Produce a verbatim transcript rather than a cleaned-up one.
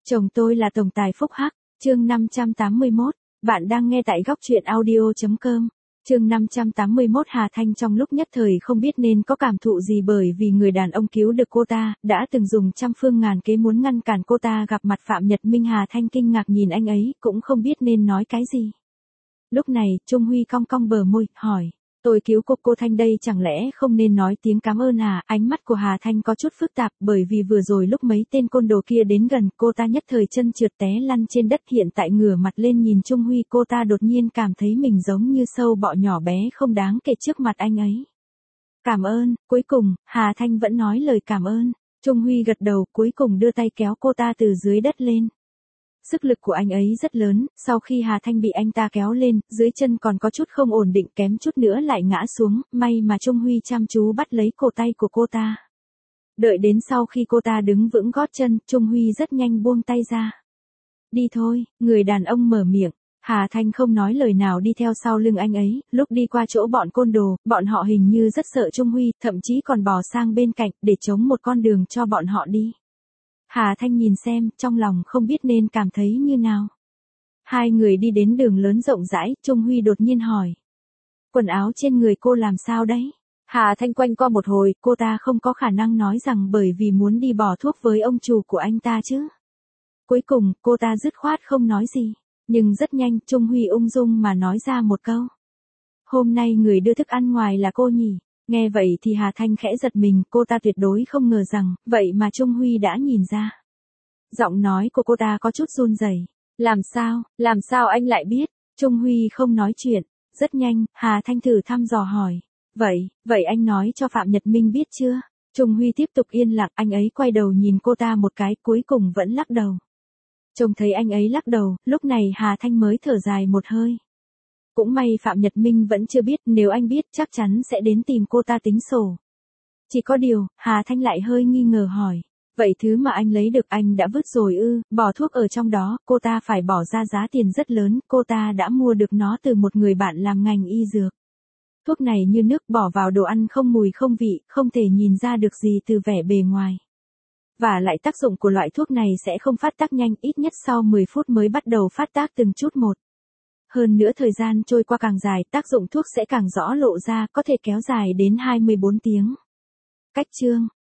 Chồng tôi là tổng tài phúc hắc, chương năm trăm tám mươi mốt, bạn đang nghe tại góc truyện audio.com. Chương năm trăm tám mươi mốt Hà Thanh trong lúc nhất thời không biết nên có cảm thụ gì bởi vì người đàn ông cứu được cô ta, đã từng dùng trăm phương ngàn kế muốn ngăn cản cô ta gặp mặt Phạm Nhật Minh. Hà Thanh kinh ngạc nhìn anh ấy, cũng không biết nên nói cái gì. Lúc này, Trung Huy cong cong bờ môi, hỏi. Tôi cứu cô, cô Thanh đây chẳng lẽ không nên nói tiếng cảm ơn à? Ánh mắt của Hà Thanh có chút phức tạp bởi vì vừa rồi lúc mấy tên côn đồ kia đến gần, cô ta nhất thời chân trượt té lăn trên đất, hiện tại ngửa mặt lên nhìn Trung Huy, cô ta đột nhiên cảm thấy mình giống như sâu bọ nhỏ bé không đáng kể trước mặt anh ấy. Cảm ơn, cuối cùng, Hà Thanh vẫn nói lời cảm ơn. Trung Huy gật đầu, cuối cùng đưa tay kéo cô ta từ dưới đất lên. Sức lực của anh ấy rất lớn, sau khi Hà Thanh bị anh ta kéo lên, dưới chân còn có chút không ổn định, kém chút nữa lại ngã xuống, may mà Trung Huy chăm chú bắt lấy cổ tay của cô ta. Đợi đến sau khi cô ta đứng vững gót chân, Trung Huy rất nhanh buông tay ra. Đi thôi, người đàn ông mở miệng. Hà Thanh không nói lời nào đi theo sau lưng anh ấy, lúc đi qua chỗ bọn côn đồ, bọn họ hình như rất sợ Trung Huy, thậm chí còn bò sang bên cạnh, để chống một con đường cho bọn họ đi. Hà Thanh nhìn xem, trong lòng không biết nên cảm thấy như nào. Hai người đi đến đường lớn rộng rãi, Trung Huy đột nhiên hỏi. Quần áo trên người cô làm sao đấy? Hà Thanh quanh qua một hồi, cô ta không có khả năng nói rằng bởi vì muốn đi bỏ thuốc với ông chủ của anh ta chứ. Cuối cùng, cô ta dứt khoát không nói gì. Nhưng rất nhanh, Trung Huy ung dung mà nói ra một câu. Hôm nay người đưa thức ăn ngoài là cô nhỉ? Nghe vậy thì Hà Thanh khẽ giật mình, cô ta tuyệt đối không ngờ rằng, vậy mà Trung Huy đã nhìn ra. Giọng nói của cô ta có chút run rẩy. Làm sao, làm sao anh lại biết? Trung Huy không nói chuyện. Rất nhanh, Hà Thanh thử thăm dò hỏi. Vậy, vậy anh nói cho Phạm Nhật Minh biết chưa? Trung Huy tiếp tục yên lặng, anh ấy quay đầu nhìn cô ta một cái, cuối cùng vẫn lắc đầu. Trông thấy anh ấy lắc đầu, lúc này Hà Thanh mới thở dài một hơi. Cũng may Phạm Nhật Minh vẫn chưa biết, nếu anh biết chắc chắn sẽ đến tìm cô ta tính sổ. Chỉ có điều, Hà Thanh lại hơi nghi ngờ hỏi. Vậy thứ mà anh lấy được anh đã vứt rồi ư? Bỏ thuốc ở trong đó, cô ta phải bỏ ra giá tiền rất lớn, cô ta đã mua được nó từ một người bạn làm ngành y dược. Thuốc này như nước, bỏ vào đồ ăn không mùi không vị, không thể nhìn ra được gì từ vẻ bề ngoài. Và lại tác dụng của loại thuốc này sẽ không phát tác nhanh, ít nhất sau mười phút mới bắt đầu phát tác từng chút một. Hơn nữa thời gian trôi qua càng dài, tác dụng thuốc sẽ càng rõ lộ ra, có thể kéo dài đến hai mươi bốn tiếng. Cách chương